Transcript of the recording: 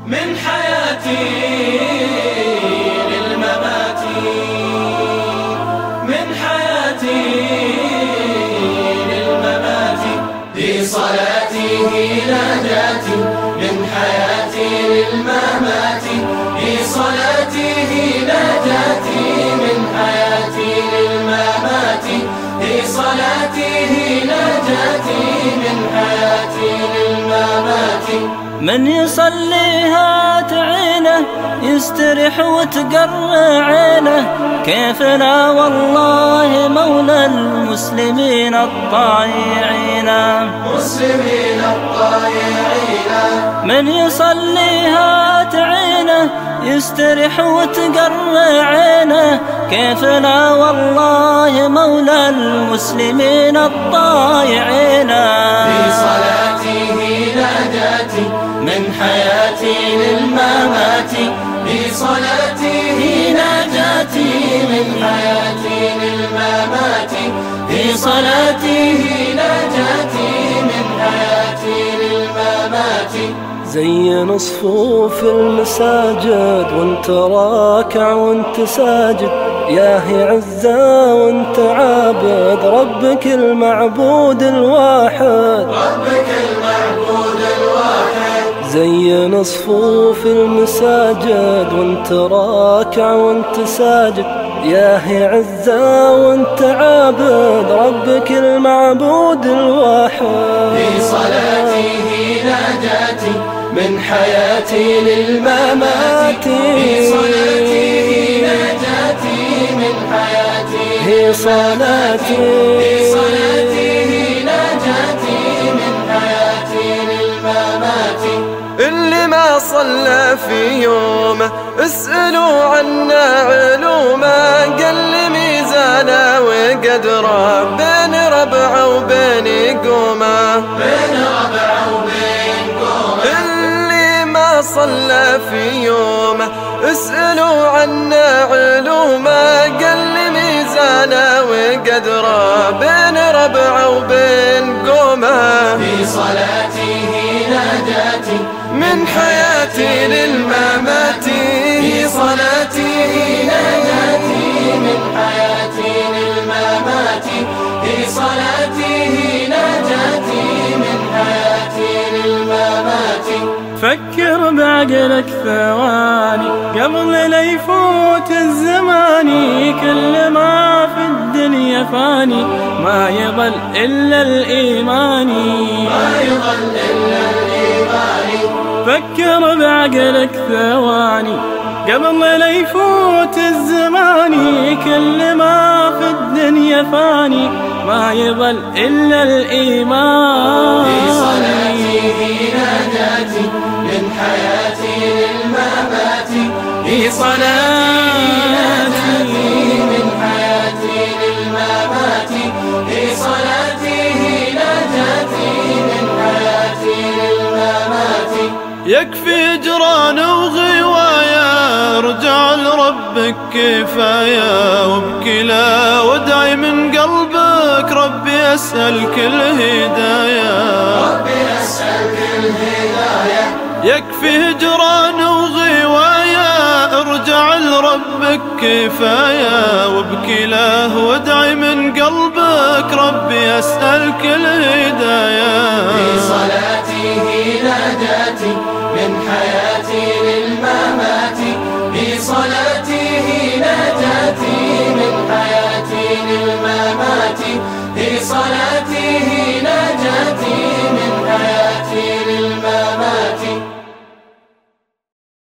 من حياتي للممات، من حياتي للممات، في صلاتي نجاتي، من حياتي للممات، في صلاتي نجاتي، من حياتي للممات، في صلاتي نجاتي، من حياتي للممات. من يصليها تعينه يستريح وتقر عينه، كيف لا والله مولى المسلمين الطائعين، مسلمين الطائعين. من يصليها تعينه يستريح وتقر عينه، كيف لا والله مولى المسلمين الطائعين. في صلاته نجاتي، من حياتي للممات، في صلاته نجاتي، من حياتي للممات، في صلاته نجاتي، من حياتي للممات. زين صفوف المساجد وانت راكع وانت ساجد، ياهي عزة وانت عابد ربك المعبود الواحد، ربك المعبود الواحد. زين صفوف المساجد وانت راكع وانت ساجد، ياهي عزة وانت عابد ربك المعبود الواحد. في صلاته نجاتي، من حياتي للممات، في صلاته نجاتي، من حياتي في صلاتي، في صلاته نجاتي، من حياتي للممات. اللي ما صلى في يومه اسألوا عنا علومه، قل ميزانه وقدره بين ربعه وبين قومه، بين ربعه وبين قومه. اللي ما صلى في يومه اسألوا عنا علومه، قل ميزانه وقدره بين ربعه وبين قومه. في صلاته نجاتي، من حياتي للممات، في صلاته نجاتي، من حياتي للممات، في صلاته نجاتي، من حياتي للممات. فكر بعقلك ثواني قبل لا يفوت الزمان، كل ما في الدنيا فاني ما يظل إلا الإيمان، ما يظل إلا الإيمان. فكر بعقلك ثواني قبل لا يفوت الزمان، كل ما في الدنيا فاني ما يظل إلا الإيمان. في صلاته نجاتي، من حياتي للممات، في صلاتي من حياتي للممات، في صلاته نجاتي، من حياتي للممات. يكفي جران وغوايا ارجع لربك كفاية، وابكي لا وادعي من قلبك ربي أسألك الهداية، ربي أسألك الهداية. يكفي هجران وغوايا ارجع لربك كفاية، وابكي له وادعي من قلبك ربي أسألك الهداية. في صلاته نجاتي، من حياتي للممات، في صلاته نجاتي، من حياتي للممات، في صلاته